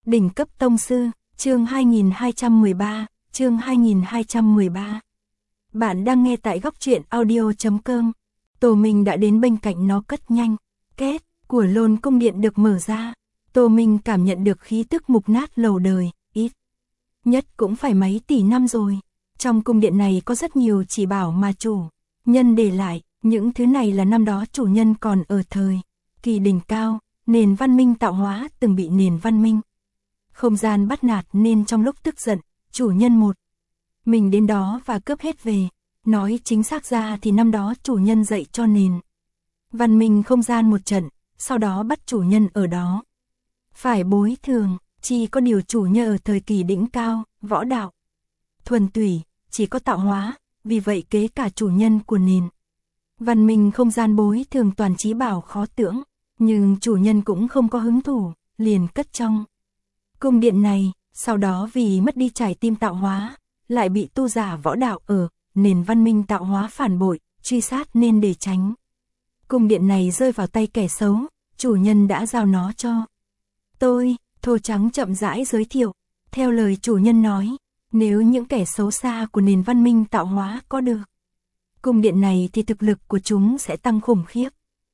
Đỉnh cấp tông sư, chương 2213, chương 2213. Bạn đang nghe tại góc truyện audio.com. Tô Minh đã đến bên cạnh nó cất nhanh. Két của Lôn cung điện được mở ra. Tô Minh cảm nhận được khí tức mục nát lầu đời, ít nhất cũng phải mấy tỷ năm rồi. Trong cung điện này có rất nhiều chỉ bảo mà chủ nhân để lại, những thứ này là năm đó chủ nhân còn ở thời kỳ đỉnh cao, nền văn minh tạo hóa từng bị nền văn minh không gian bắt nạt nên trong lúc tức giận, chủ nhân một mình đến đó và cướp hết về. Nói chính xác ra thì năm đó chủ nhân dạy cho nền văn minh không gian một trận, sau đó bắt chủ nhân ở đó phải bồi thường. Chỉ có điều chủ nhân ở thời kỳ đỉnh cao, võ đạo thuần túy, chỉ có tạo hóa, vì vậy kế cả chủ nhân của nền văn minh không gian bồi thường toàn trí bảo khó tưởng, nhưng chủ nhân cũng không có hứng thú, liền cất trong cung điện này. Sau đó vì mất đi trái tim tạo hóa, lại bị tu giả võ đạo ở nền văn minh tạo hóa phản bội, truy sát, nên để tránh cung điện này rơi vào tay kẻ xấu, chủ nhân đã giao nó cho tôi. Thô Trắng chậm rãi giới thiệu, theo lời chủ nhân nói, nếu những kẻ xấu xa của nền văn minh tạo hóa có được cung điện này thì thực lực của chúng sẽ tăng khủng khiếp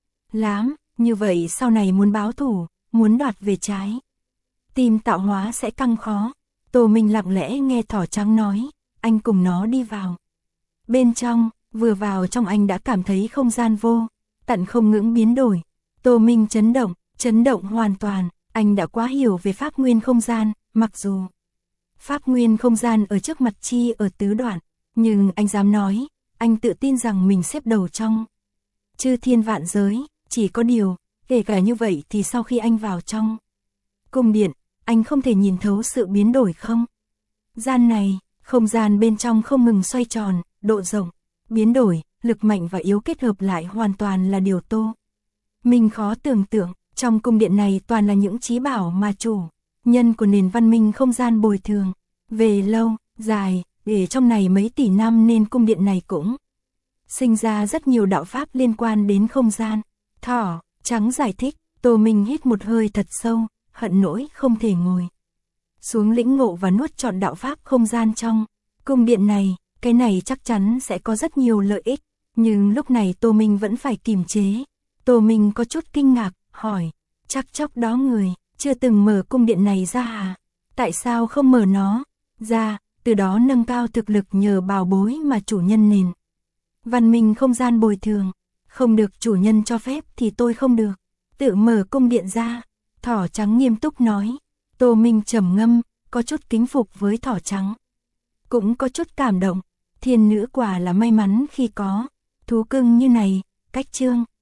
lắm, như vậy sau này muốn báo thù, muốn đoạt về trái tim tạo hóa sẽ căng khó. Tô Minh lặng lẽ nghe Thỏ Trắng nói, anh cùng nó đi vào bên trong. Vừa vào trong anh đã cảm thấy không gian vô tận không ngừng biến đổi. Tô Minh chấn động hoàn toàn. Anh đã quá hiểu về pháp nguyên không gian, mặc dù pháp nguyên không gian ở trước mặt chi ở tứ đoạn, nhưng anh dám nói, anh tự tin rằng mình xếp đầu trong chư thiên vạn giới. Chỉ có điều, kể cả như vậy thì sau khi anh vào trong cung điện, anh không thể nhìn thấu sự biến đổi không gian này. Không gian bên trong không ngừng xoay tròn, độ rộng biến đổi, lực mạnh và yếu kết hợp lại hoàn toàn là điều Tô Minh khó tưởng tượng. Trong cung điện này toàn là những trí bảo mà chủ nhân của nền văn minh không gian bồi thường về lâu dài, để trong này mấy tỷ năm nên cung điện này cũng sinh ra rất nhiều đạo pháp liên quan đến không gian. Thỏ Trắng giải thích. Tô Minh hít một hơi thật sâu, hận nỗi không thể ngồi xuống lĩnh ngộ và nuốt trọn đạo pháp không gian trong cung điện này. Cái này chắc chắn sẽ có rất nhiều lợi ích, nhưng lúc này Tô Minh vẫn phải kiềm chế. Tô Minh có chút kinh ngạc, hỏi, chắc chốc đó người chưa từng mở cung điện này ra à? Tại sao không mở nó ra, từ đó nâng cao thực lực nhờ bảo bối mà chủ nhân nền văn minh không gian bồi thường? Không được chủ nhân cho phép thì tôi không được tự mở cung điện ra. Thỏ Trắng nghiêm túc nói. Tô Minh trầm ngâm, có chút kính phục với Thỏ Trắng, cũng có chút cảm động. Thiên nữ quả là may mắn khi có thú cưng như này. Cách chương